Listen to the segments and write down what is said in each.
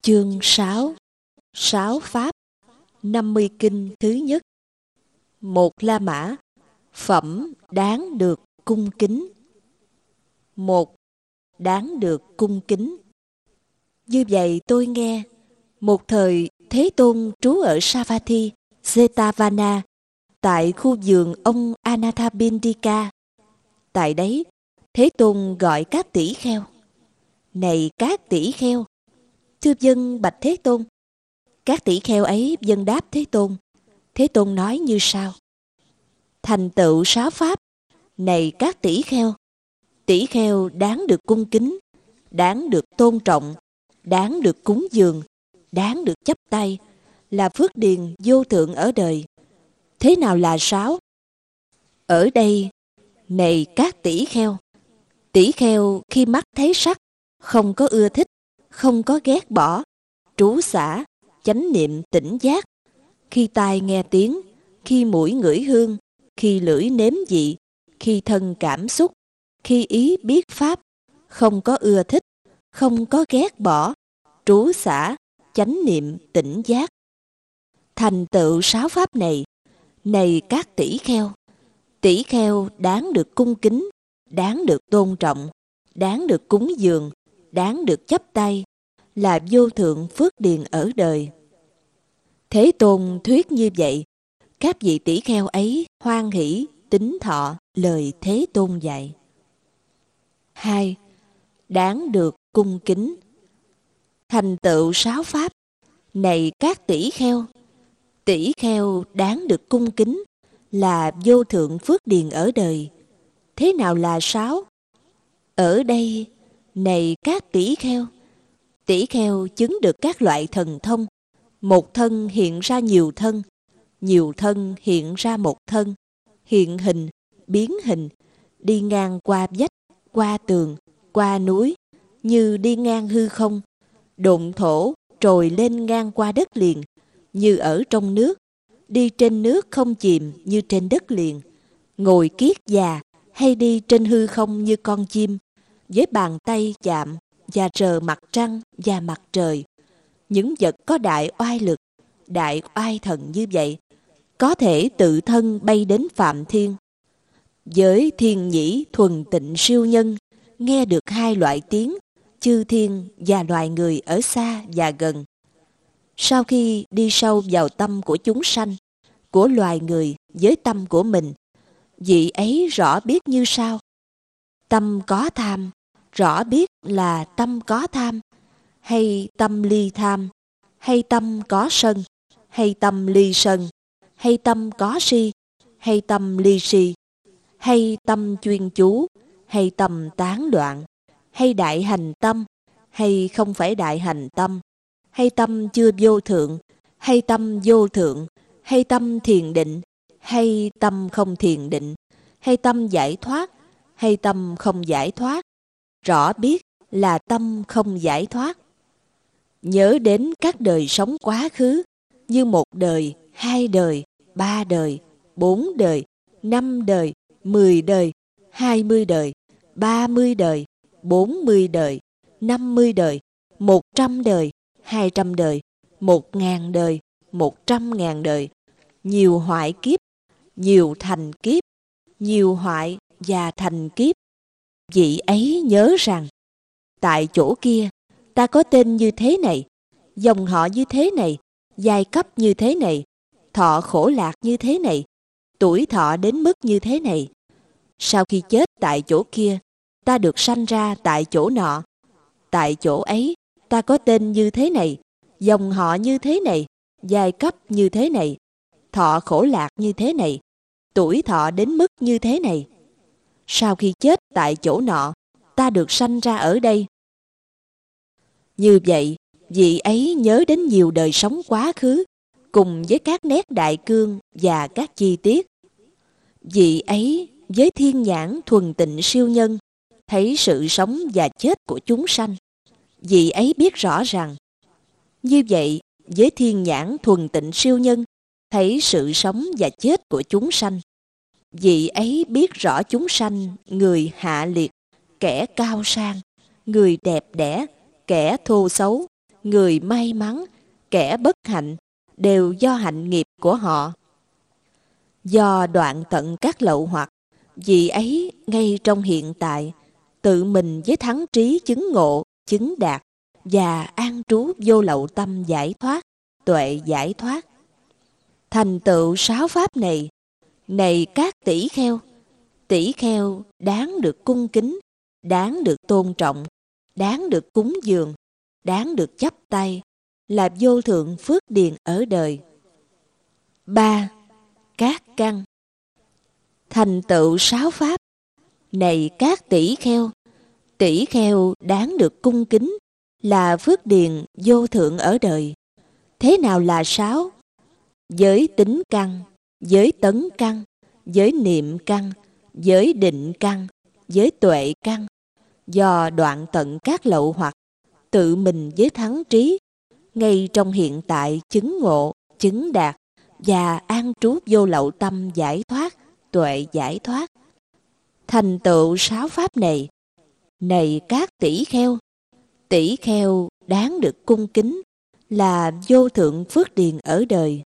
Chương 6. Sáu Pháp 50 kinh thứ nhất. Một La Mã, phẩm đáng được cung kính. Một, đáng được cung kính. Như vậy tôi nghe, một thời Thế Tôn trú ở Savatthi, Jetavana, tại khu vườn ông Anathapindika. Tại đấy, Thế Tôn gọi các tỷ kheo. Này các tỷ kheo! Thưa vâng, bạch Thế Tôn. Các tỷ kheo ấy vâng đáp Thế Tôn. Thế Tôn nói như sau: thành tựu sáu pháp, này các tỷ kheo đáng được cung kính, đáng được tôn trọng, đáng được cúng dường, đáng được chắp tay, là phước điền vô thượng ở đời. Thế nào là sáu? Ở đây, này các tỷ kheo khi mắt thấy sắc, không có ưa thích, không có ghét bỏ, trú xả, chánh niệm tỉnh giác. Khi tai nghe tiếng, khi mũi ngửi hương, khi lưỡi nếm vị, khi thân cảm xúc, khi ý biết pháp, không có ưa thích, không có ghét bỏ, trú xả, chánh niệm tỉnh giác. Thành tựu sáu pháp này, này các tỷ kheo đáng được cung kính, đáng được tôn trọng, đáng được cúng dường, đáng được chắp tay, là vô thượng phước điền ở đời. Thế Tôn thuyết như vậy, các vị tỷ kheo ấy hoan hỷ tín thọ lời Thế Tôn dạy. 2. Đáng được cung kính. Thành tựu sáu pháp, này các tỷ kheo đáng được cung kính, là vô thượng phước điền ở đời. Thế nào là sáu? Ở đây, này các tỷ kheo chứng được các loại thần thông. Một thân hiện ra nhiều thân hiện ra một thân, hiện hình, biến hình, đi ngang qua vách, qua tường, qua núi, như đi ngang hư không, độn thổ trồi lên ngang qua đất liền, như ở trong nước, đi trên nước không chìm như trên đất liền, ngồi kiết già hay đi trên hư không như con chim, với bàn tay chạm và rờ mặt trăng và mặt trời. Những vật có đại oai lực, đại oai thần như vậy, có thể tự thân bay đến Phạm Thiên. Với thiên nhĩ thuần tịnh siêu nhân, nghe được hai loại tiếng, chư thiên và loài người ở xa và gần. Sau khi đi sâu vào tâm của chúng sanh, của loài người với tâm của mình, vị ấy rõ biết như sau: tâm có tham, rõ biết là tâm có tham, hay tâm ly tham, hay tâm có sân, hay tâm ly sân, hay tâm có si, hay tâm ly si, hay tâm chuyên chú, hay tâm tán loạn, hay đại hành tâm, hay không phải đại hành tâm, hay tâm chưa vô thượng, hay tâm vô thượng, hay tâm thiền định, hay tâm không thiền định, hay tâm giải thoát, hay tâm không giải thoát. Rõ biết là tâm không giải thoát. Nhớ đến các đời sống quá khứ, như một đời, hai đời, ba đời, bốn đời, năm đời, 10 đời, 20 đời, 30 đời, 40 đời, 50 đời, 100 đời, 200 đời, 1000 đời, 100.000 đời, nhiều hoại kiếp, nhiều thành kiếp, nhiều hoại và thành kiếp. Vị ấy nhớ rằng, tại chỗ kia, ta có tên như thế này, dòng họ như thế này, giai cấp như thế này, thọ khổ lạc như thế này, tuổi thọ đến mức như thế này. Sau khi chết tại chỗ kia, ta được sanh ra tại chỗ nọ. Tại chỗ ấy, ta có tên như thế này, dòng họ như thế này, giai cấp như thế này, thọ khổ lạc như thế này, tuổi thọ đến mức như thế này. Sau khi chết tại chỗ nọ, ta được sanh ra ở đây. Như vậy, vị ấy nhớ đến nhiều đời sống quá khứ, cùng với các nét đại cương và các chi tiết. Vị ấy với thiên nhãn thuần tịnh siêu nhân, thấy sự sống và chết của chúng sanh. Vị ấy biết rõ rằng, như vậy với thiên nhãn thuần tịnh siêu nhân, thấy sự sống và chết của chúng sanh. Vị ấy biết rõ chúng sanh, người hạ liệt, kẻ cao sang, người đẹp đẽ, kẻ thô xấu, người may mắn, kẻ bất hạnh đều do hạnh nghiệp của họ. Do đoạn tận các lậu hoặc, vị ấy ngay trong hiện tại, tự mình với thắng trí chứng ngộ, chứng đạt và an trú vô lậu tâm giải thoát, tuệ giải thoát. Thành tựu 6 pháp này, này các tỷ kheo đáng được cung kính, đáng được tôn trọng, đáng được cúng dường, đáng được chắp tay, là vô thượng phước điền ở đời. 3. Các căn. Thành tựu 6 pháp, này các tỷ kheo đáng được cung kính, là phước điền vô thượng ở đời. Thế nào là 6? Giới tính căn, giới tấn căn, giới niệm căn, giới định căn, giới tuệ căn, do đoạn tận các lậu hoặc, tự mình với thắng trí, ngay trong hiện tại chứng ngộ, chứng đạt và an trú vô lậu tâm giải thoát, tuệ giải thoát. Thành tựu 6 pháp này, này các tỷ kheo đáng được cung kính, là vô thượng phước điền ở đời.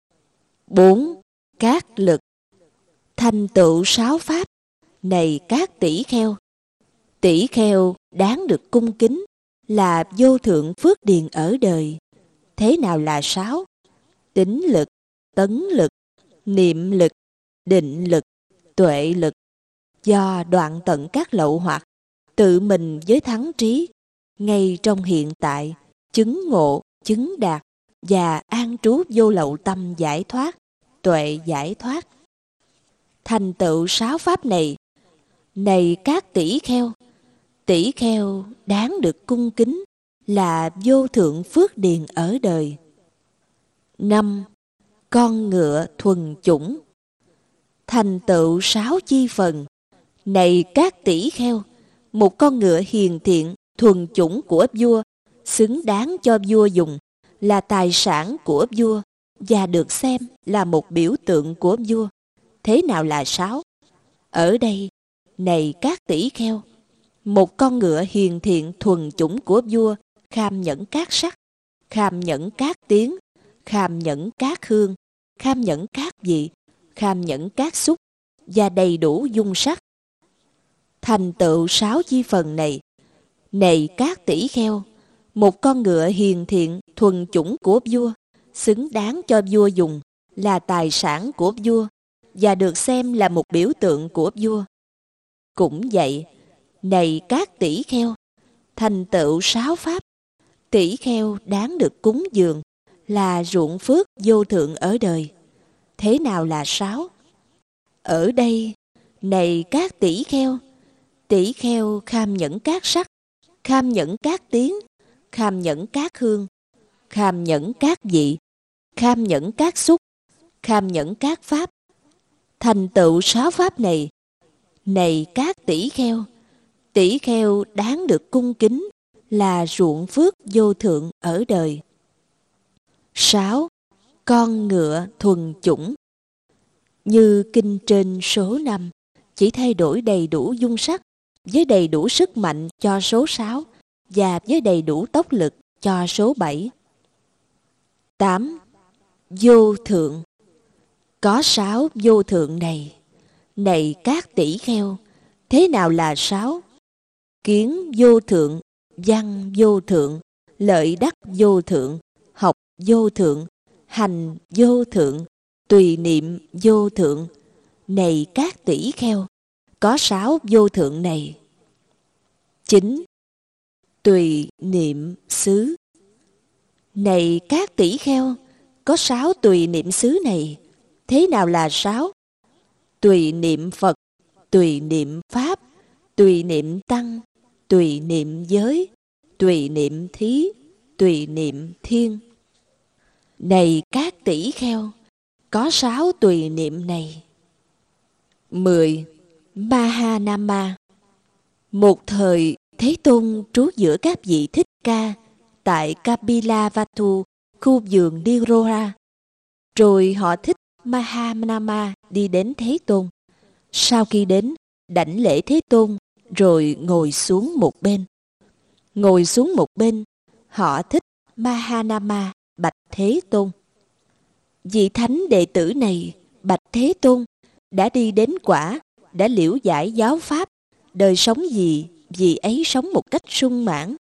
4. Các lực. Thành tựu 6 pháp, này các tỷ kheo đáng được cung kính, là vô thượng phước điền ở đời. Thế nào là 6? Tín lực, tấn lực, niệm lực, định lực, tuệ lực, do đoạn tận các lậu hoặc, tự mình với thắng trí, ngay trong hiện tại, chứng ngộ, chứng đạt và an trú vô lậu tâm giải thoát, tuệ giải thoát. Thành tựu 6 pháp này, này các tỷ kheo đáng được cung kính, là vô thượng phước điền ở đời. 5. Con ngựa thuần chủng. Thành tựu 6 chi phần, này các tỷ kheo, một con ngựa hiền thiện, thuần chủng của vua, xứng đáng cho vua dùng, là tài sản của vua và được xem là một biểu tượng của vua. Thế nào là 6? Ở đây, này các tỷ kheo, một con ngựa hiền thiện thuần chủng của vua, kham nhẫn các sắc, kham nhẫn các tiếng, kham nhẫn các hương, kham nhẫn các vị, kham nhẫn các xúc và đầy đủ dung sắc. Thành tựu 6 chi phần này, này các tỷ kheo, một con ngựa hiền thiện thuần chủng của vua, xứng đáng cho vua dùng, là tài sản của vua và được xem là một biểu tượng của vua. Cũng vậy, này các tỷ kheo, thành tựu 6 pháp, tỷ kheo đáng được cúng dường, là ruộng phước vô thượng ở đời. Thế nào là 6? Ở đây, này các tỷ kheo kham nhẫn các sắc, kham nhẫn các tiếng, kham nhẫn các hương, kham nhẫn các vị, kham nhẫn các xúc, kham nhẫn các pháp. Thành tựu 6 pháp này, này các tỷ kheo đáng được cung kính, là ruộng phước vô thượng ở đời. 6. Con ngựa thuần chủng. Như kinh trên số 5, chỉ thay đổi đầy đủ dung sắc, với đầy đủ sức mạnh cho số 6 và với đầy đủ tốc lực cho số 7. 8. Vô thượng. Có 6 vô thượng này, này các tỷ kheo, thế nào là 6? Kiến vô thượng, văn vô thượng, lợi đắc vô thượng, học vô thượng, hành vô thượng, tùy niệm vô thượng. Này các tỷ kheo, có 6 vô thượng này. 9. Tùy niệm xứ. Này các tỷ kheo, có 6 tùy niệm xứ này. Thế nào là 6? Tùy niệm Phật, tùy niệm Pháp, tùy niệm Tăng, tùy niệm giới, tùy niệm thí, tùy niệm thiên. Này các tỷ kheo, có 6 tùy niệm này. 10. Mahanama. Một thời, Thế Tôn trú giữa các vị Thích Ca tại Kapilavatthu, khu vườn Niroha. Rồi họ thích Mahanama đi đến Thế Tôn. Sau khi đến, đảnh lễ Thế Tôn, rồi ngồi xuống một bên. Ngồi xuống một bên, họ thích Mahanama bạch Thế Tôn: vị thánh đệ tử này bạch Thế Tôn, đã đi đến quả, đã liễu giải giáo pháp, đời sống gì vị ấy sống một cách sung mãn.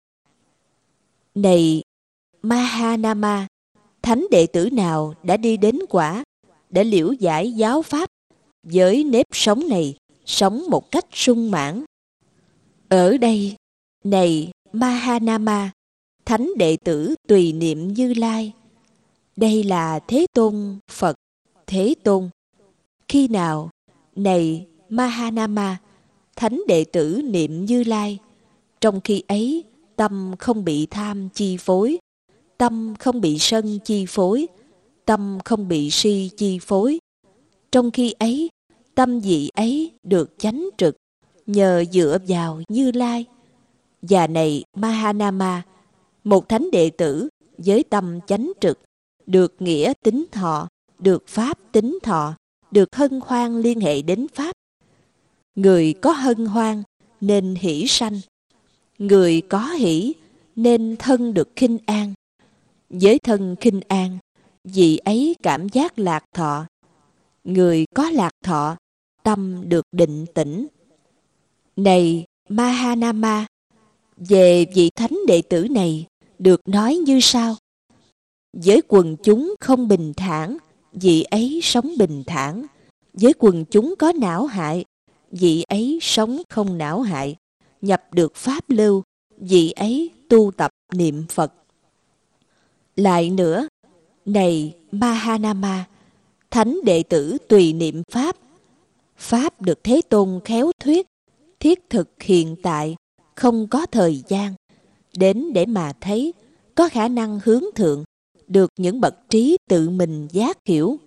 Này Mahanama, thánh đệ tử nào đã đi đến quả, đã liễu giải giáo pháp, với nếp sống này sống một cách sung mãn. Ở đây, này Mahanama, thánh đệ tử tùy niệm Như Lai, đây là Thế Tôn Phật. Thế Tôn: khi nào, này Mahanama, thánh đệ tử niệm Như Lai, trong khi ấy tâm không bị tham chi phối, tâm không bị sân chi phối, tâm không bị si chi phối. Trong khi ấy, tâm vị ấy được chánh trực, nhờ dựa vào Như Lai. Và này Mahanama, một thánh đệ tử với tâm chánh trực, được nghĩa tính thọ, được pháp tính thọ, được hân hoan liên hệ đến pháp. Người có hân hoan nên hỷ sanh, người có hỷ nên thân được khinh an. Với thân khinh an, vị ấy cảm giác lạc thọ. Người có lạc thọ, tâm được định tĩnh. Này Mahanama, về vị thánh đệ tử này được nói như sau: với quần chúng không bình thản, vị ấy sống bình thản. Với quần chúng có não hại, vị ấy sống không não hại. Nhập được pháp lưu, vị ấy tu tập niệm Phật. Lại nữa, này Mahanama, thánh đệ tử tùy niệm pháp, pháp được Thế Tôn khéo thuyết, thiết thực hiện tại, không có thời gian, đến để mà thấy, có khả năng hướng thượng, được những bậc trí tự mình giác hiểu.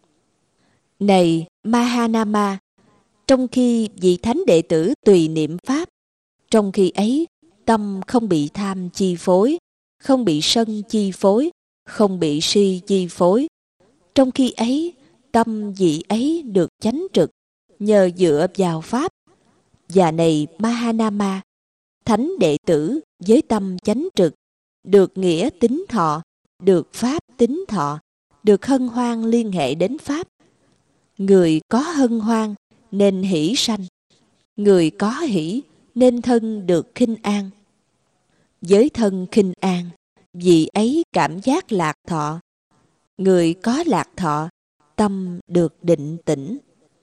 Này Mahanama, trong khi vị thánh đệ tử tùy niệm pháp, trong khi ấy tâm không bị tham chi phối, không bị sân chi phối, không bị si chi phối. Trong khi ấy, tâm vị ấy được chánh trực, nhờ dựa vào pháp. Và này Mahanama, thánh đệ tử với tâm chánh trực, được nghĩa tính thọ, được pháp tính thọ, được hân hoan liên hệ đến pháp. Người có hân hoan nên hỷ sanh, người có hỷ nên thân được khinh an. Với thân khinh an, vị ấy cảm giác lạc thọ. Người có lạc thọ, tâm được định tĩnh.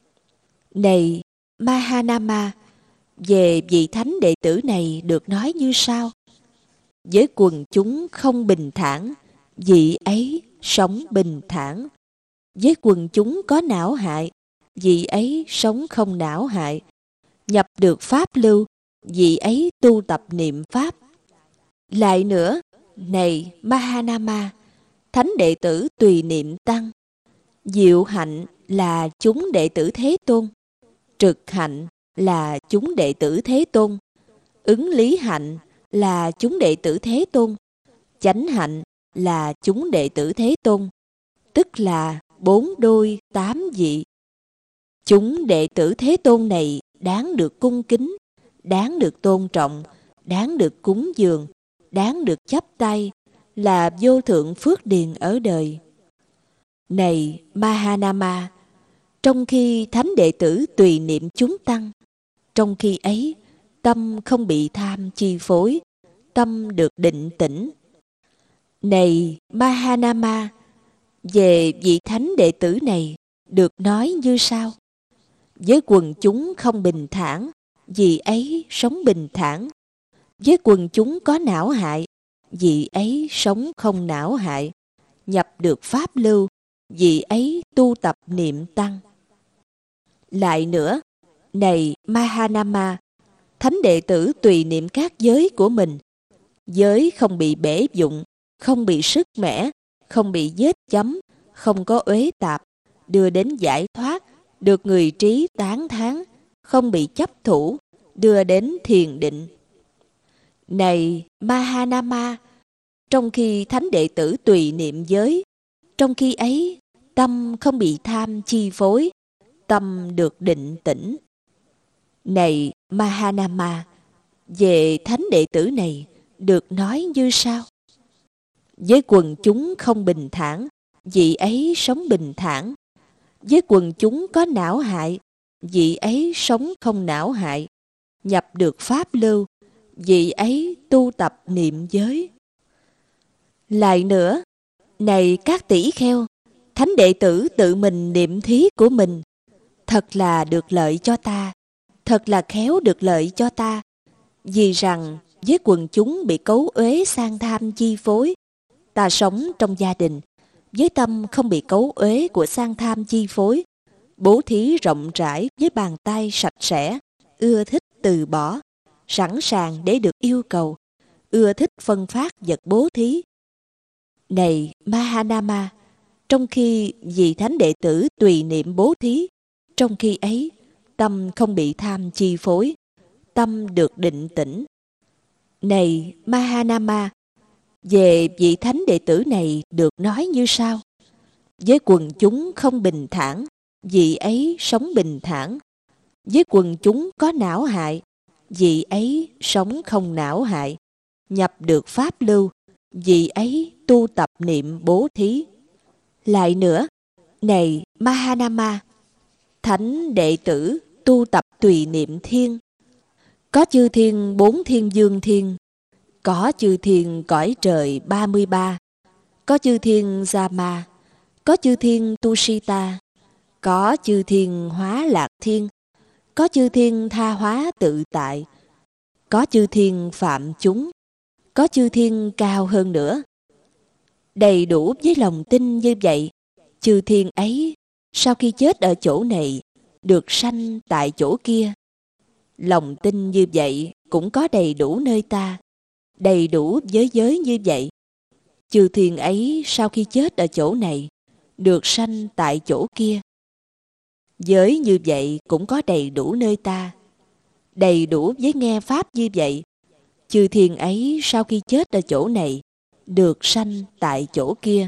Này Mahanama, về vị thánh đệ tử này được nói như sau: với quần chúng không bình thản, vị ấy sống bình thản. Với quần chúng có não hại, vị ấy sống không não hại. Nhập được pháp lưu, vị ấy tu tập niệm pháp. Lại nữa, này Mahanama, thánh đệ tử tùy niệm tăng, diệu hạnh là chúng đệ tử Thế Tôn, trực hạnh là chúng đệ tử Thế Tôn, ứng lý hạnh là chúng đệ tử Thế Tôn, chánh hạnh là chúng đệ tử Thế Tôn, tức là 4 đôi 8 vị. Chúng đệ tử Thế Tôn này đáng được cung kính, đáng được tôn trọng, đáng được cúng dường, đáng được chắp tay, là vô thượng phước điền ở đời. Này Mahanama, trong khi thánh đệ tử tùy niệm chúng tăng, trong khi ấy tâm không bị tham chi phối, tâm được định tĩnh. Này Mahanama, về vị thánh đệ tử này được nói như sau: với quần chúng không bình thản, vị ấy sống bình thản. Với quần chúng có não hại, vị ấy sống không não hại. Nhập được pháp lưu, vị ấy tu tập niệm tăng. Lại nữa, này Mahanama, thánh đệ tử tùy niệm các giới của mình. Giới không bị bể dụng, không bị sứt mẻ, không bị vết chấm, không có uế tạp, đưa đến giải thoát, được người trí tán thán, không bị chấp thủ, đưa đến thiền định. Này Mahanama, trong khi thánh đệ tử tùy niệm giới, trong khi ấy tâm không bị tham chi phối, tâm được định tĩnh. Này Mahanama, về thánh đệ tử này được nói như sau: Với quần chúng không bình thản, vị ấy sống bình thản. Với quần chúng có não hại, vị ấy sống không não hại. Nhập được pháp lưu, vị ấy tu tập niệm giới. Lại nữa, này các tỷ kheo, thánh đệ tử tự mình niệm thí của mình, thật là được lợi cho ta, thật là khéo được lợi cho ta. Vì rằng với quần chúng bị cấu uế sang tham chi phối, ta sống trong gia đình với tâm không bị cấu uế của sang tham chi phối, bố thí rộng rãi với bàn tay sạch sẽ, ưa thích từ bỏ, sẵn sàng để được yêu cầu, ưa thích phân phát vật bố thí. Này Mahanama, trong khi vị thánh đệ tử tùy niệm bố thí, trong khi ấy tâm không bị tham chi phối, tâm được định tĩnh. Này Mahanama, về vị thánh đệ tử này được nói như sau: với quần chúng không bình thản, vị ấy sống bình thản. Với quần chúng có não hại, vị ấy sống không não hại. Nhập được pháp lưu, vị ấy tu tập niệm bố thí. Lại nữa, này Mahanama, thánh đệ tử tu tập tùy niệm thiên. Có chư thiên 4 thiên dương thiên, có chư thiên cõi trời 33, có chư thiên Dama, có chư thiên Tusita, có chư thiên hóa lạc thiên, có chư thiên tha hóa tự tại, có chư thiên phạm chúng, có chư thiên cao hơn nữa. Đầy đủ với lòng tin như vậy, chư thiên ấy sau khi chết ở chỗ này được sanh tại chỗ kia. Lòng tin như vậy cũng có đầy đủ nơi ta, đầy đủ với giới như vậy. Chư thiên ấy sau khi chết ở chỗ này được sanh tại chỗ kia. Giới như vậy cũng có đầy đủ nơi ta, đầy đủ với nghe pháp như vậy. Chư thiên ấy sau khi chết ở chỗ này được sanh tại chỗ kia.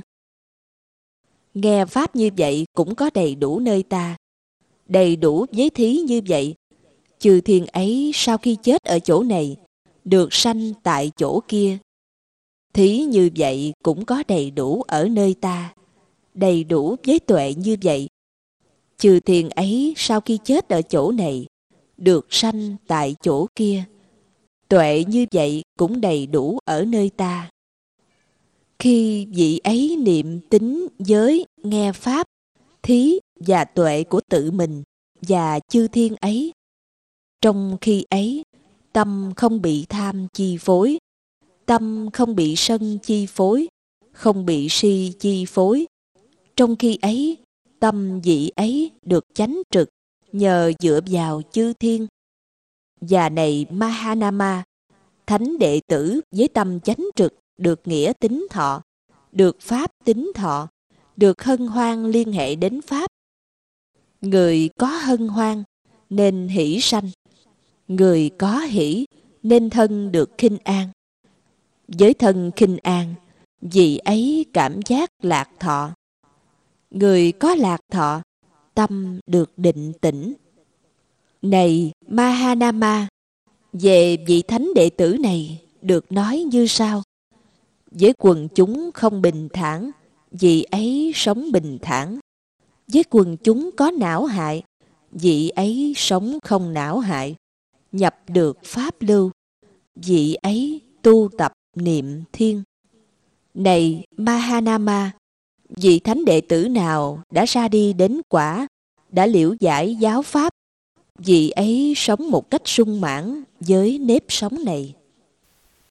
Nghe pháp như vậy cũng có đầy đủ nơi ta, đầy đủ với thí như vậy. Chư thiên ấy sau khi chết ở chỗ này được sanh tại chỗ kia. Thí như vậy cũng có đầy đủ ở nơi ta, đầy đủ với tuệ như vậy. Chư thiên ấy sau khi chết ở chỗ này được sanh tại chỗ kia. Tuệ như vậy cũng đầy đủ ở nơi ta. Khi vị ấy niệm tính giới, nghe pháp, thí và tuệ của tự mình và chư thiên ấy, trong khi ấy tâm không bị tham chi phối, tâm không bị sân chi phối, không bị si chi phối. Trong khi ấy tâm vị ấy được chánh trực nhờ dựa vào chư thiên. Và này Mahanama, thánh đệ tử với tâm chánh trực được nghĩa tính thọ, được pháp tính thọ, được hân hoan liên hệ đến pháp. Người có hân hoan nên hỷ sanh, người có hỷ nên thân được khinh an. Với thân khinh an, vị ấy cảm giác lạc thọ. Người có lạc thọ, tâm được định tĩnh. Này Mahanama, về vị thánh đệ tử này được nói như sau: với quần chúng không bình thản, vị ấy sống bình thản. Với quần chúng có não hại, vị ấy sống không não hại. Nhập được pháp lưu, vị ấy tu tập niệm thiên. Này Mahanama, vị thánh đệ tử nào đã ra đi đến quả, đã liễu giải giáo pháp, vị ấy sống một cách sung mãn với nếp sống này.